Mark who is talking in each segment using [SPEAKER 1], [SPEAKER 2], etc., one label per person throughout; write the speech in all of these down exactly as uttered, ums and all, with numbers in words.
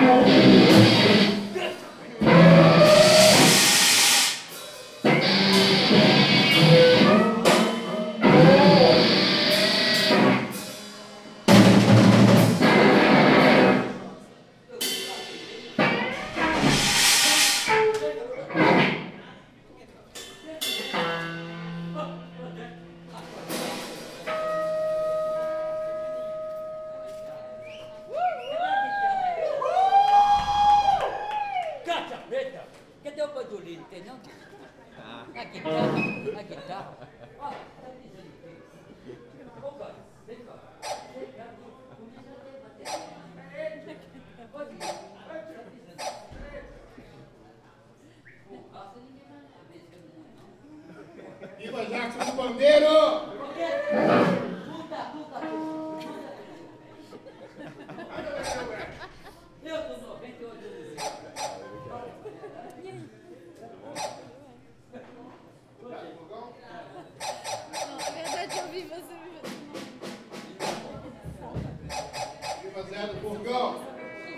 [SPEAKER 1] Viva Jackson do Bandeiro!
[SPEAKER 2] Eu tô noventa e oito anos.
[SPEAKER 3] Na verdade, eu vi você.
[SPEAKER 1] Viva Zé do Burgão!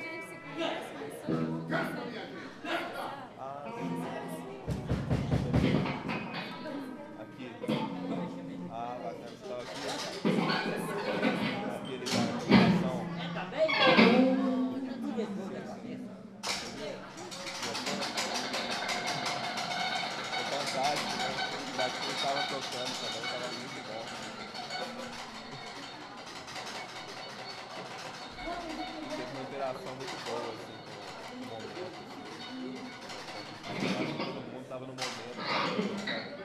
[SPEAKER 4] Estava tocando também, estava muito bom. Teve uma interação muito boa assim, com o momento. Todo mundo estava no momento.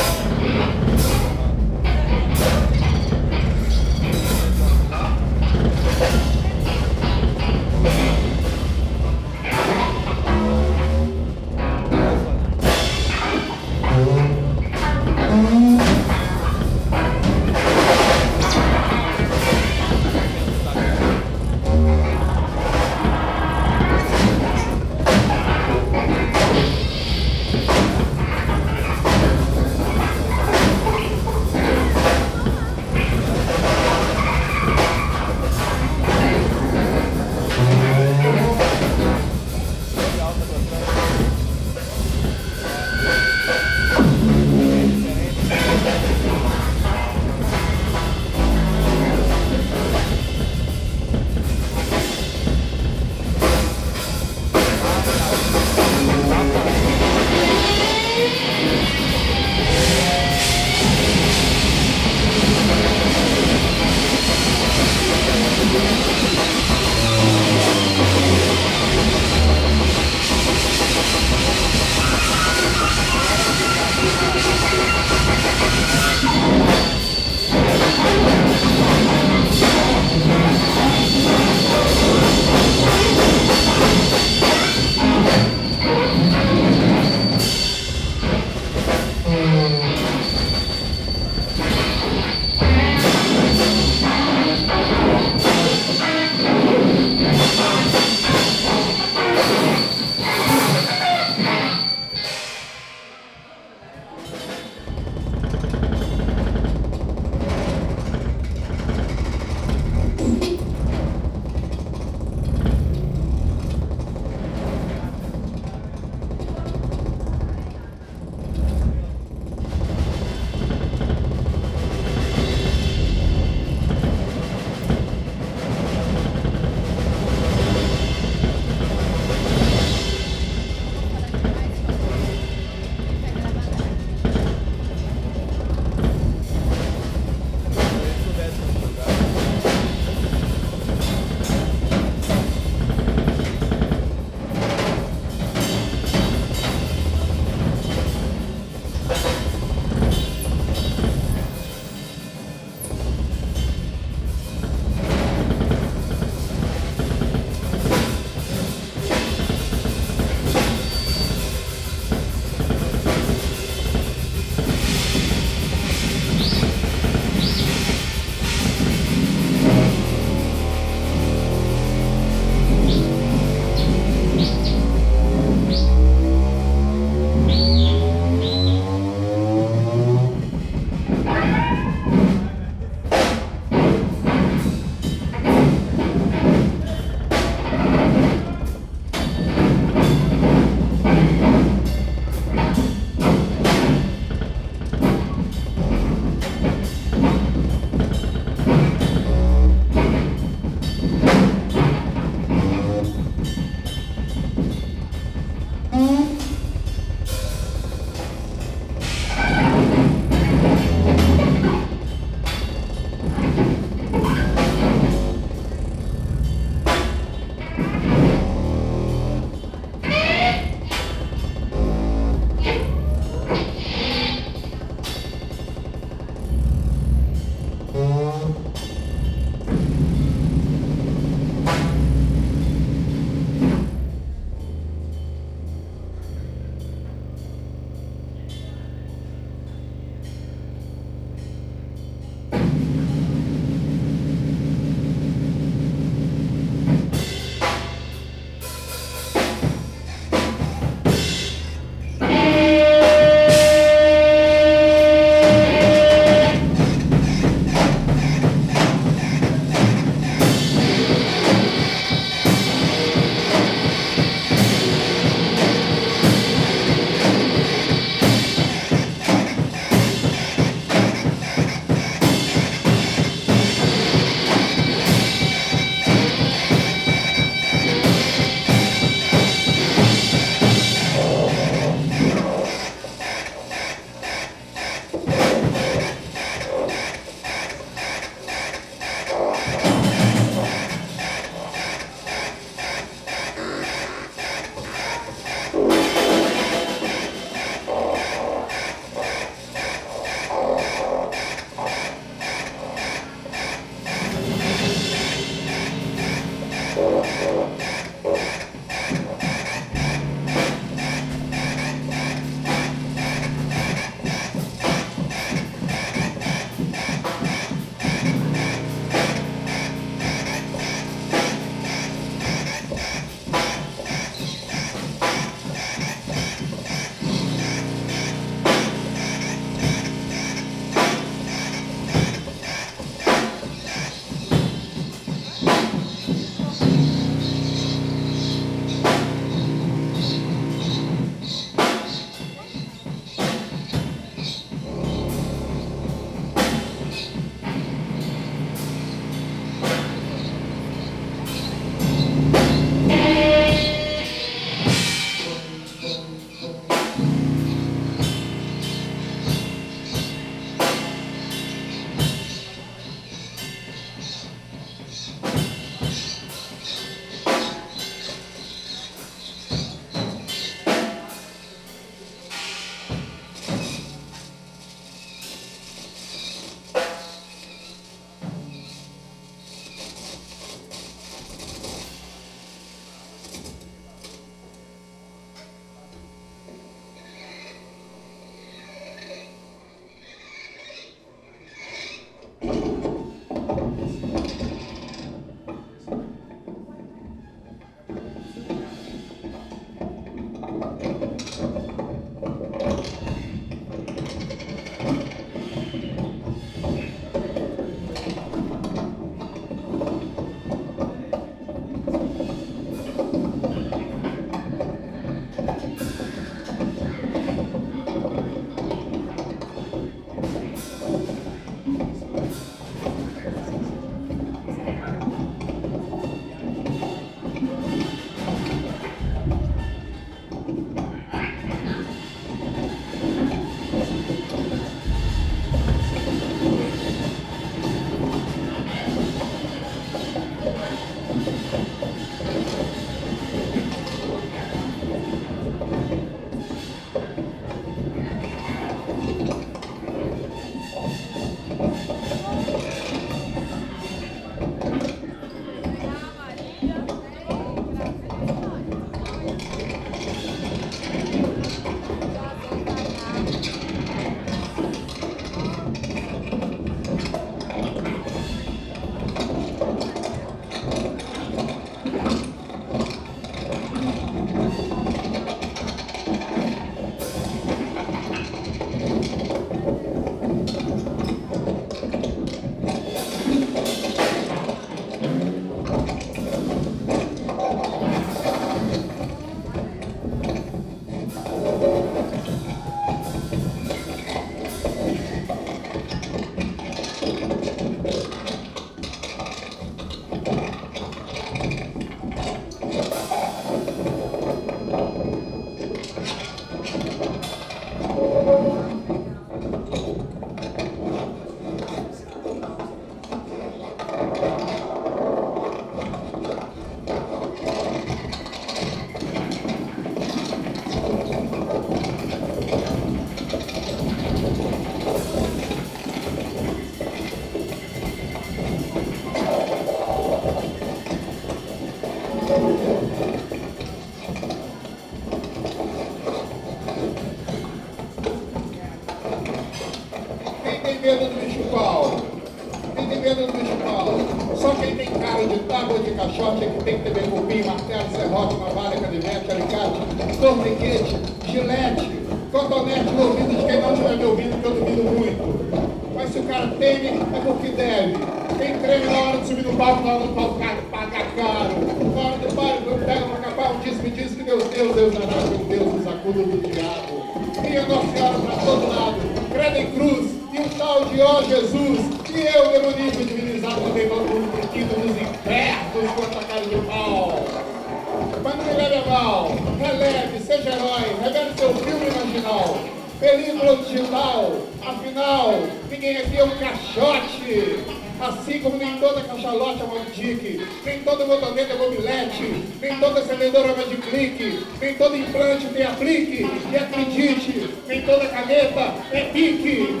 [SPEAKER 1] medo do bicho-pau? Quem tem medo do bicho-pau? Só quem tem cara de tábua de caixote é que tem que ter cupim, martelo, serrote, navalha, canivete, alicate, torniquete, gilete, cotonete no ouvido de quem não estiver me ouvindo, que eu duvido muito. Mas se o cara teme, é porque deve. Quem treme na hora de subir no palco, na hora do palco, paga caro. Na hora do palco, pega uma capa, um diz, me diz que Deus, Deus, Deus dará, meu Deus, nos acuda do diabo. Minha Nossa Senhora para todo lado, credo em cruz, e um tal de ó Jesus, e eu, demoníaco divinizado, também vou por pequeno nos infernos contra a cara de pau. Mas não me leve a mal, releve, seja herói, revele seu filme imaginal. Película digital, afinal, ninguém aqui é um caixote. Assim como nem toda cachalote é Mob-Dick, nem toda motoneta é mobilete, nem toda acendedora é Magic-Click, nem todo implante tem aplique, e acredite, nem toda caneta é pique.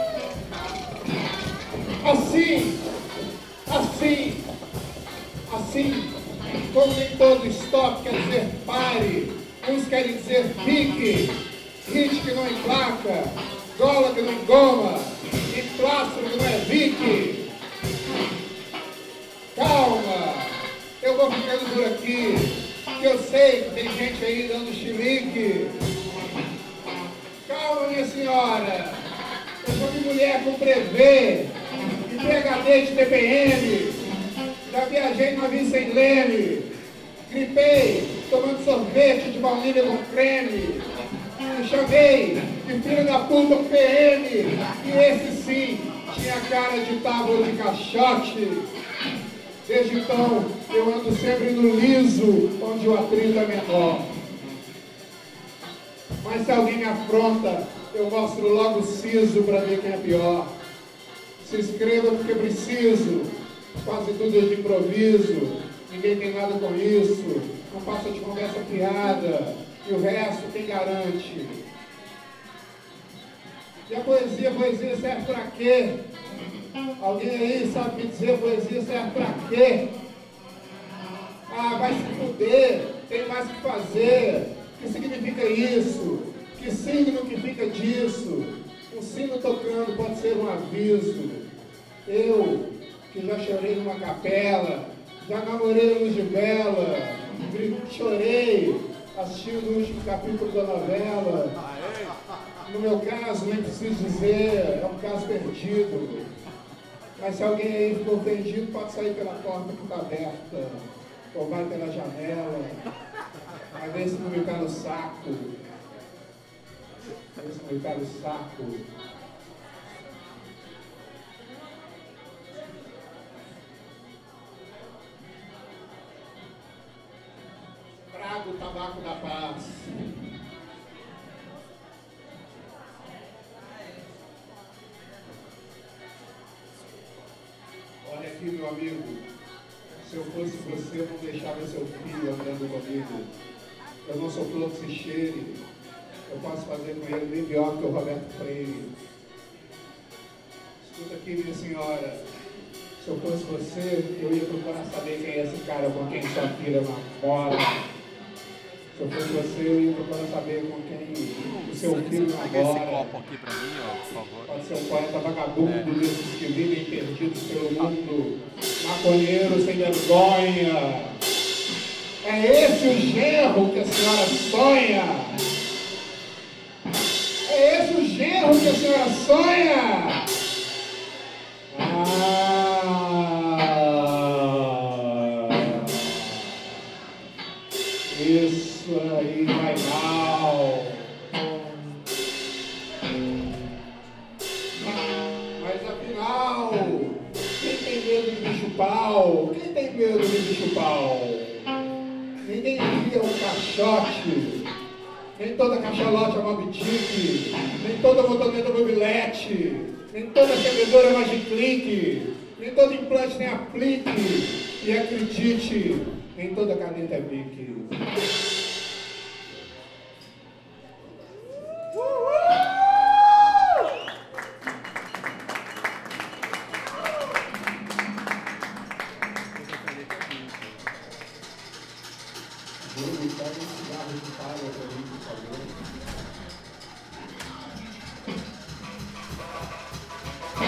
[SPEAKER 1] Assim, assim, assim, como nem todo stop quer dizer pare, uns querem dizer pique, hit que não emplaca, gola que não engoma, e plástico que não é Vicky. Calma, eu vou ficando por aqui, que eu sei que tem gente aí dando chilique. Calma, minha senhora, eu sou de mulher com prevê, e P H D de T P M, já viajei no navio sem leme, gripei, tomando sorvete de baunilha com creme, me chamei de filho da puta P M, e esse sim tinha cara de tábua de caixote. Desde então, eu ando sempre no liso, onde o atrito é menor. Mas se alguém me afronta, eu mostro logo o siso para ver quem é pior. Se inscreva porque preciso, quase tudo é de improviso, ninguém tem nada com isso, não passa de conversa piada, e o resto quem garante? E a poesia, poesia serve para quê? Alguém aí sabe me dizer poesia serve pra quê? Ah, vai se fuder, tem mais o que fazer. O que significa isso? Que signo que fica disso? Um sino tocando pode ser um aviso. Eu, que já chorei numa capela, já namorei luz de vela, chorei assistindo o último capítulo da novela. No meu caso, nem preciso dizer, é um caso perdido. Mas se alguém aí ficou ofendido, pode sair pela porta que está aberta, ou vai pela janela, vai ver se não me cai no saco. Ver se não me cai no saco. Traga o tabaco da paz. Olha aqui, meu amigo, se eu fosse você, eu não deixava seu filho andando comigo. Eu não sou flor que se cheire, eu posso fazer com ele bem pior que o Roberto Freire. Escuta aqui, minha senhora, se eu fosse você, eu ia procurar saber quem é esse cara com quem sua filha namora. Se eu fosse você, eu ia procurar saber com quem o seu filho
[SPEAKER 4] Pega esse
[SPEAKER 1] namora.
[SPEAKER 4] copo aqui pra mim, ó, por favor.
[SPEAKER 1] Pode ser um poeta vagabundo desses que vivem perdidos pelo mundo, maconheiro sem vergonha. É esse o genro que a senhora sonha? É esse o genro que a senhora sonha? Ah, isso aí vai mal. Mas afinal, quem tem medo de bicho-pau? Quem tem medo de bicho-pau? Ninguém aqui é um caixote. Nem toda cachalote é Mob-Dick. Nem toda motoneta é mobilete. Nem toda acendedora é Magic-Click. Nem todo implante tem aplique. E acredite, nem toda caneta é Bic. Bruno, pega um cigarro de palha pra mim, por favor.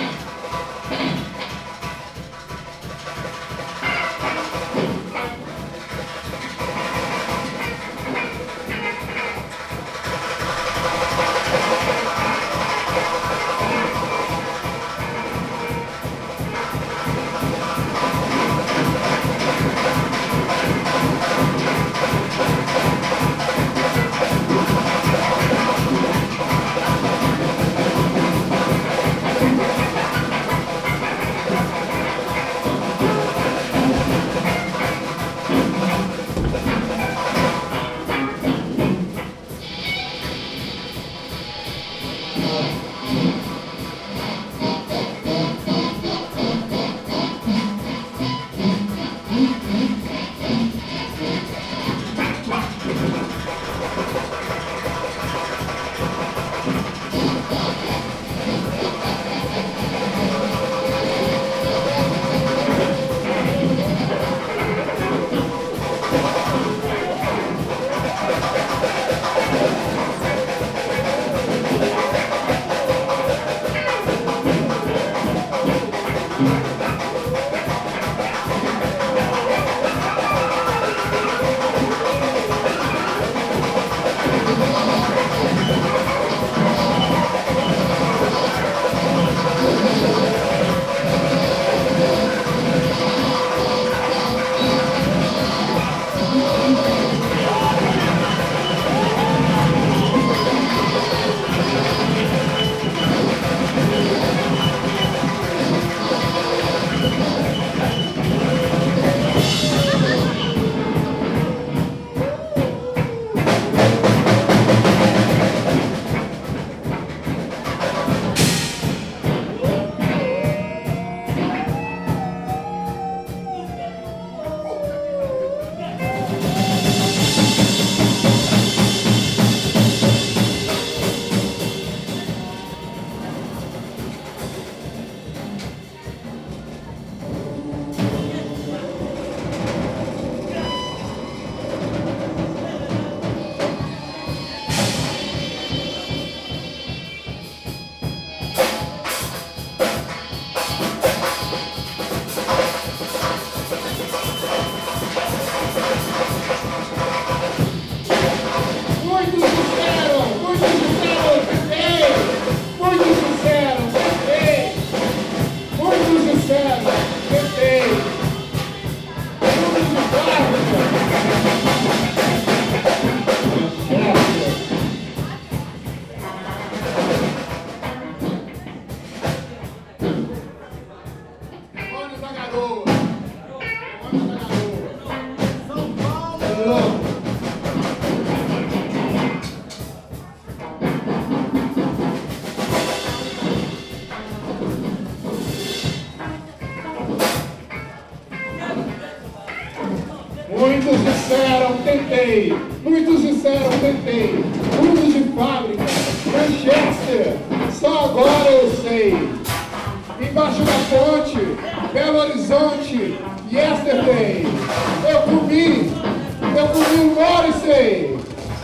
[SPEAKER 1] sei. Muitos disseram, tentei. Fundos de fábrica, Manchester, só agora eu sei. Embaixo da ponte, Belo Horizonte, yesterday. Eu comi, eu comi o Morrissey.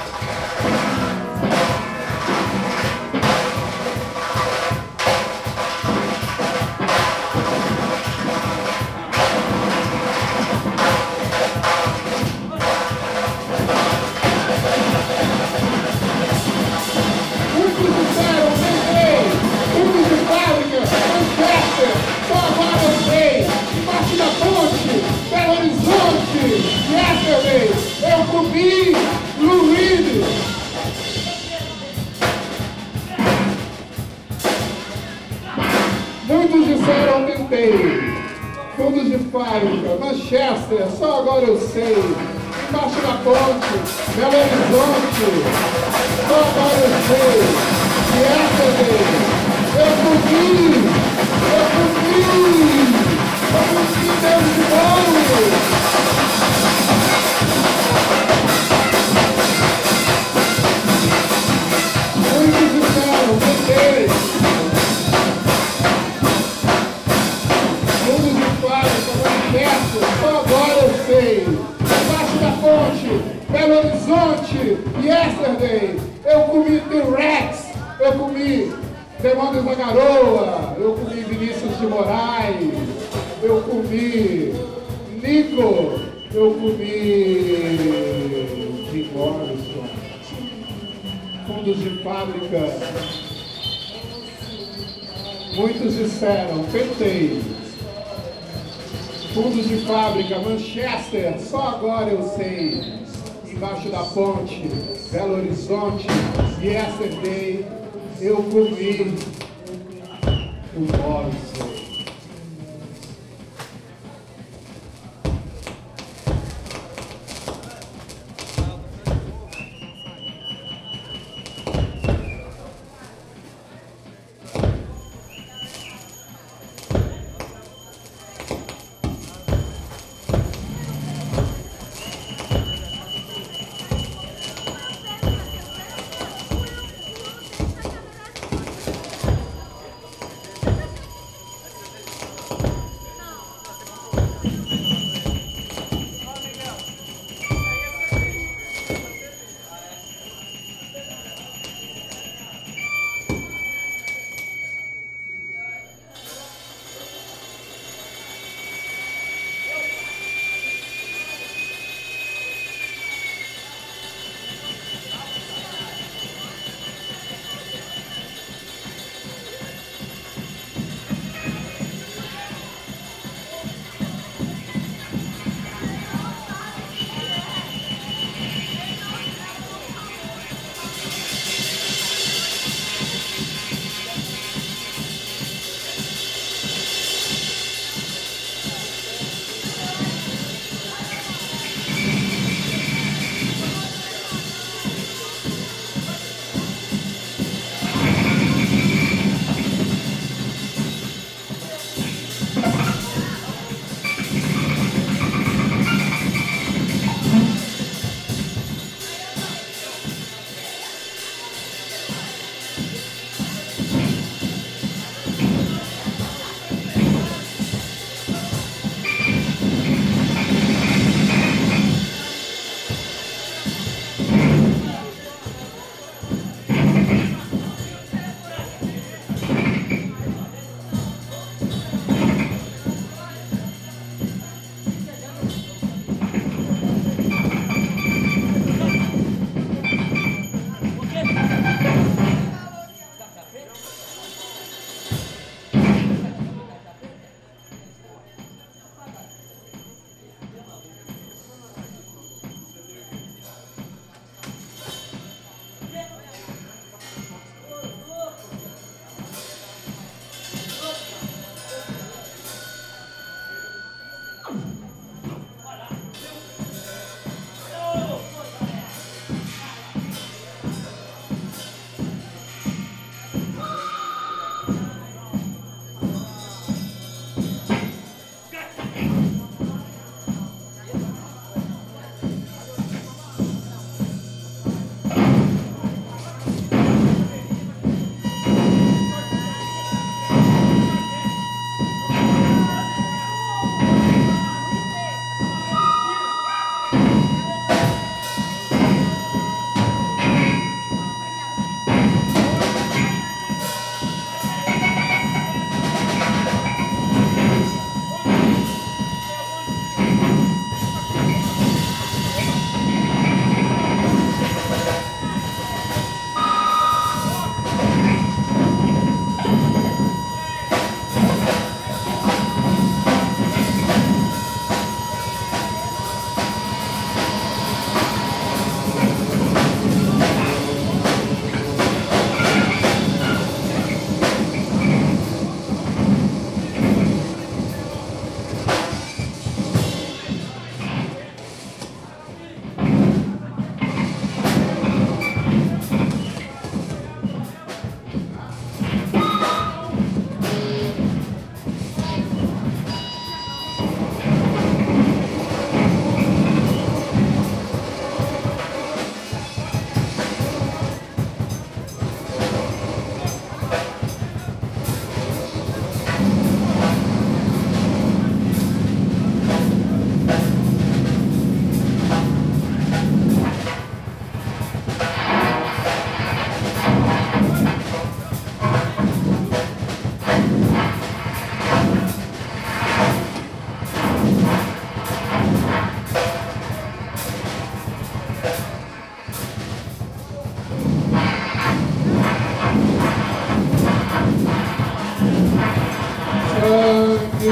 [SPEAKER 1] Eu comi Lou Reed. Muitos disseram tentei. Fundos de fábrica, Manchester, só agora eu sei. Embaixo da ponte, Belo Horizonte, só agora eu sei. Yesterday, eu comi, eu comi, eu comi Deus de bolo. Muitos disseram, tentei. Mundo de fábrica, Manchester, só agora eu sei. Embaixo da ponte, Belo Horizonte, yesterday. Eu comi T-Rex, eu comi Demônios da Garoa, eu comi Vinícius de Moraes, eu comi Nico, eu comi Jim Morrison. Fundos de fábrica. Muitos disseram, tentei. Fundos de fábrica, Manchester, só agora eu sei. Embaixo da ponte, Belo Horizonte, yesterday, eu comi o Morrison.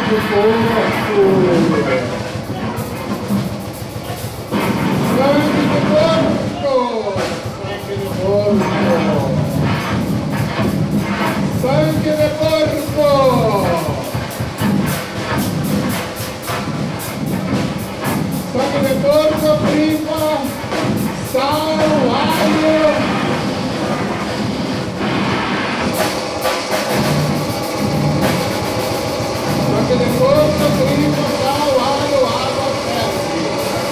[SPEAKER 1] de porco! Sangue de porco! Sangue de porco! Sangue de porco! Sangue de porco, prima, sal, alho. Sangue de porco, prima, sal, alho, água, ferve.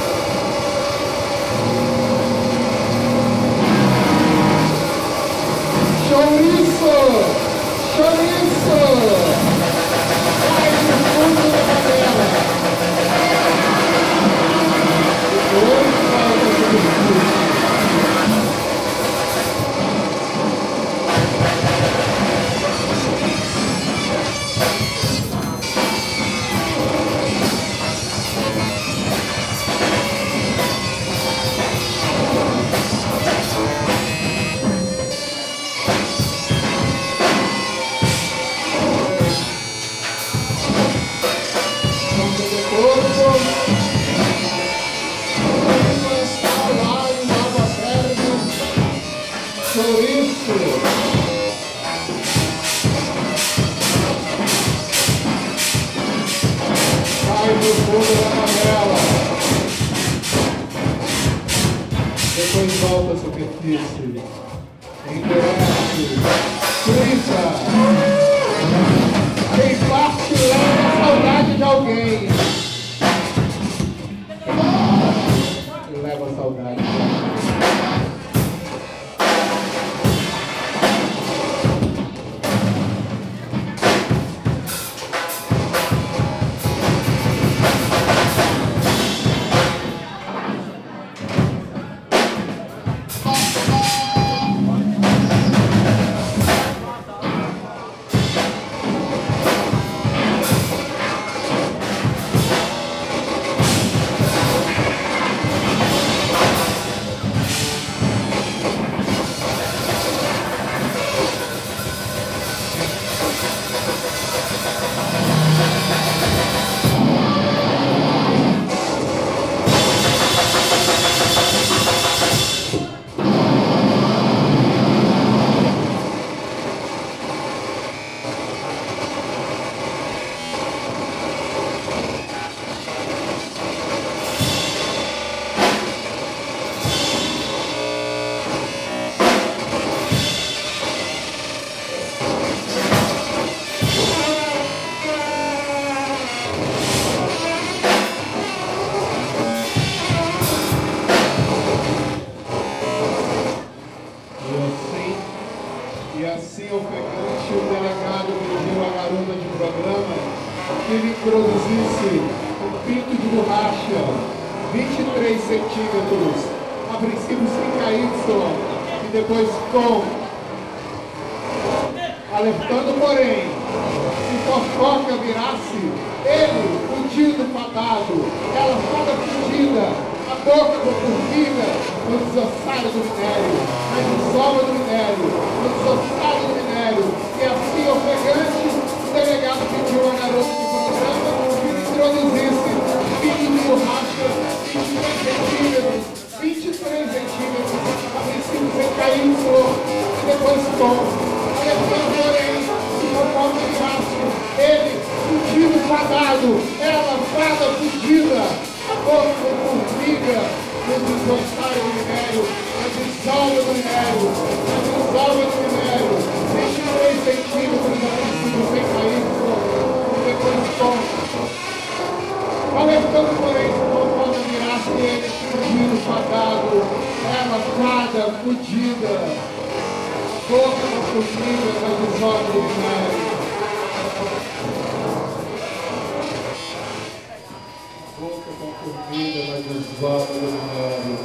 [SPEAKER 1] Chouriço! Chouriço! Vai no fundo da panela. Depois vai no substituto. Vai no fundo da panela. Depois volta à superfície. Endurece. Frita. Quem parte leva a saudade de alguém. Leva a saudade de alguém. E assim ofegante, o delegado pediu à garota de programa que lhe introduzisse um pinto de borracha, vinte e três centímetros, a princípio cinco Y, e depois com, alertando, porém, se fofoca virasse, ele, fudido, fadado, ela fada fudida, a boca comprimida, no desossário do minério, na desova do minério, no desossário do minério, e assim ofegante, o delegado pediu a garota de programa que lhe introduzisse pinto de borracha, vinte e três centímetros, vinte e três centímetros, a princípio sem cair no flor, e depois com, alertando, porém, se fofoca virasse, ele, fudido, fadado, ela, fada, fudida, a boca com formiga, no desossário do minério, na dissolva do minério, na dissolva do minério, vinte e três centímetros a princípio sem cair, e depois com. Alertando, porém, se não pode virar-se ele, fugido, fadado, ela, fada, fudida, boca com formiga, na dissolva do minério. Boca com formiga na desova do minério.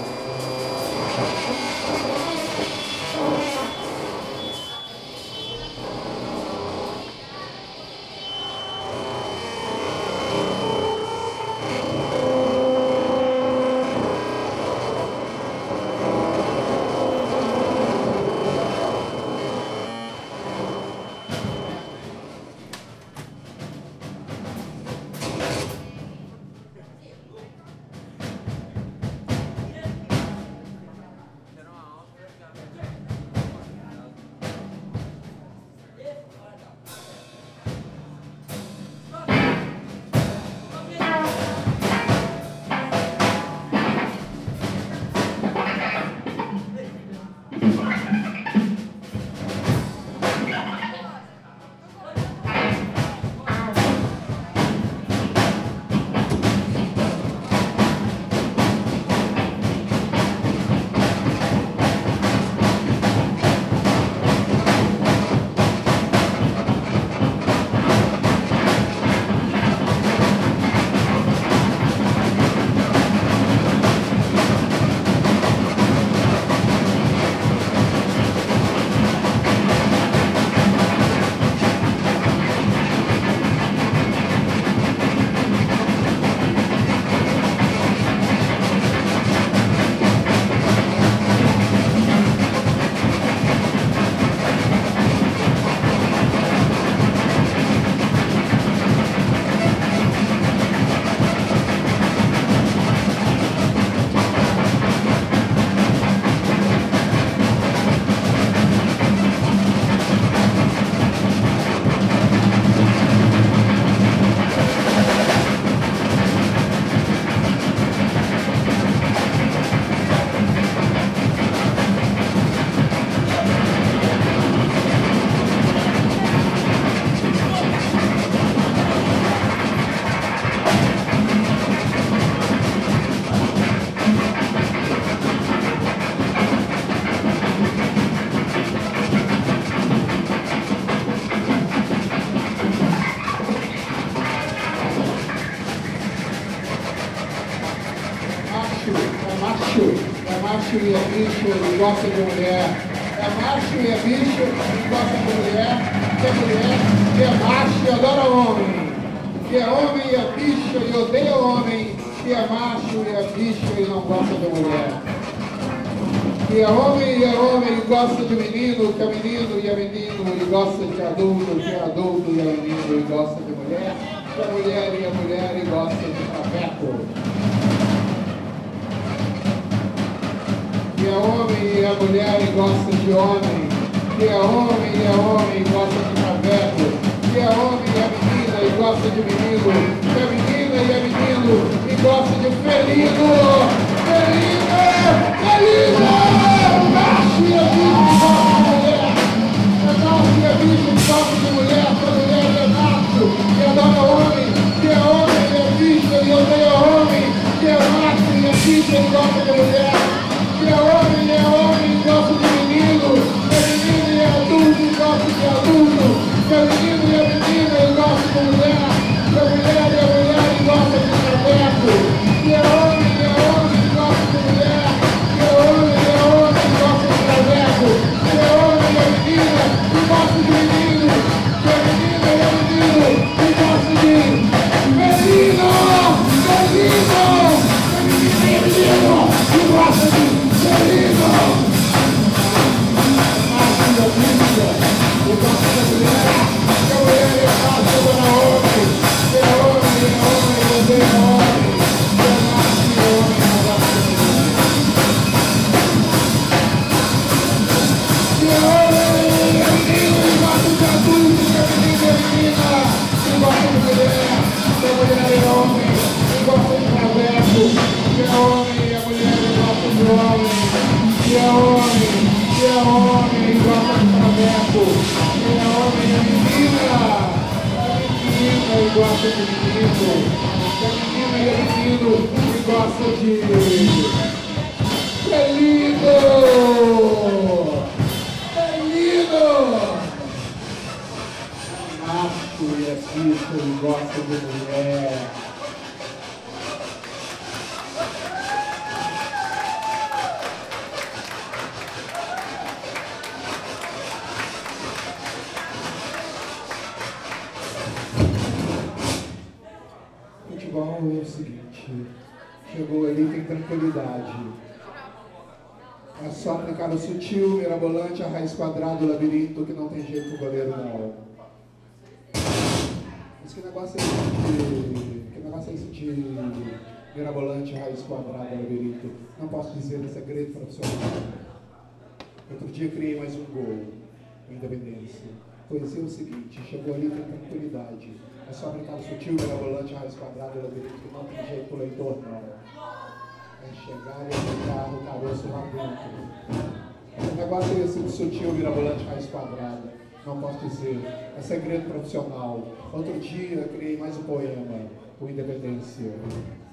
[SPEAKER 1] bicho e gosta de mulher. É macho e é bicho e gosta de mulher. Que é mulher, que é macho e adora homem. Que é homem e é bicho e odeia homem. Que é macho e é bicho e não gosta de mulher. Que é homem e é homem e gosta de menino, que é menino e é menino e gosta de adulto, que é adulto e é menino e gosta de mulher. Que é mulher e é mulher e gosta de traveco. Que é homem e é mulher e gosta de homem. Que é homem e é homem e gosta de traveco. Que é homem e é menina e gosta de menino. Que é menina e é menino e gosta de felino. Felino! Felino! Macho e é bicho que gosta de mulher. É macho e é bicho que gosta de mulher. Que a mulher é macho e adora homem. Que é homem e é bicho e odeia homem. Que é macho e é bicho e gosta de mulher. Que é homem e é homem e gosta de menino. Que é menino e é adulto e gosta de adulto. Que é menino e é menina e gosta de mulher. Que é mulher e é mulher e gosta de traveco. Que é homem e é homem e gosta de mulher. Que é homem e é homem e gosta de traveco. Que é homem e é menina e gosta de menino. Que é menina e é menino e gosta de menino. Menino! Menino e menino e gosta de menino. Macho da vida, e gosta da mulher. Que a mulher é fácil para homem. Que é homem e é homem e odeia homem. Que é macho e homem e não gosta de mulher. Que é homem e é menino e gosta de adulto. Que é menino e é menina e gosta de mulher. Que a mulher é homem e gosta de traveco. Que é homem e a mulher e gosta de homem. Que é homem, que é homem e gosta de traveco. Que é homem e a menina. É menina e gosta de menino. Que é menina e é menino e gosta de felino. Felino. Macho e é bicho e gosta de mulher. Futebol é o seguinte, chegou ali, tem tranquilidade. É só aplicar o sutil, mirabolante, a raiz quadrada, o labirinto, que não tem jeito o goleiro não. Mas que negócio é esse de... Que negócio é esse de mirabolante, a raiz quadrada, labirinto? Não posso dizer, é segredo profissional. Outro dia criei mais um gol, com Independência. Conheceu o seguinte, chegou ali, tem tranquilidade. É só aplicar o sutil, mirabolante, raiz quadrada, labirinto, que não tem jeito o leitor não. É chegar e aplicar o caroço lá dentro. O negócio é esse de sutil, mirabolante, raiz quadrada. Não posso dizer. É segredo profissional. Outro dia criei mais um poema, com Independência.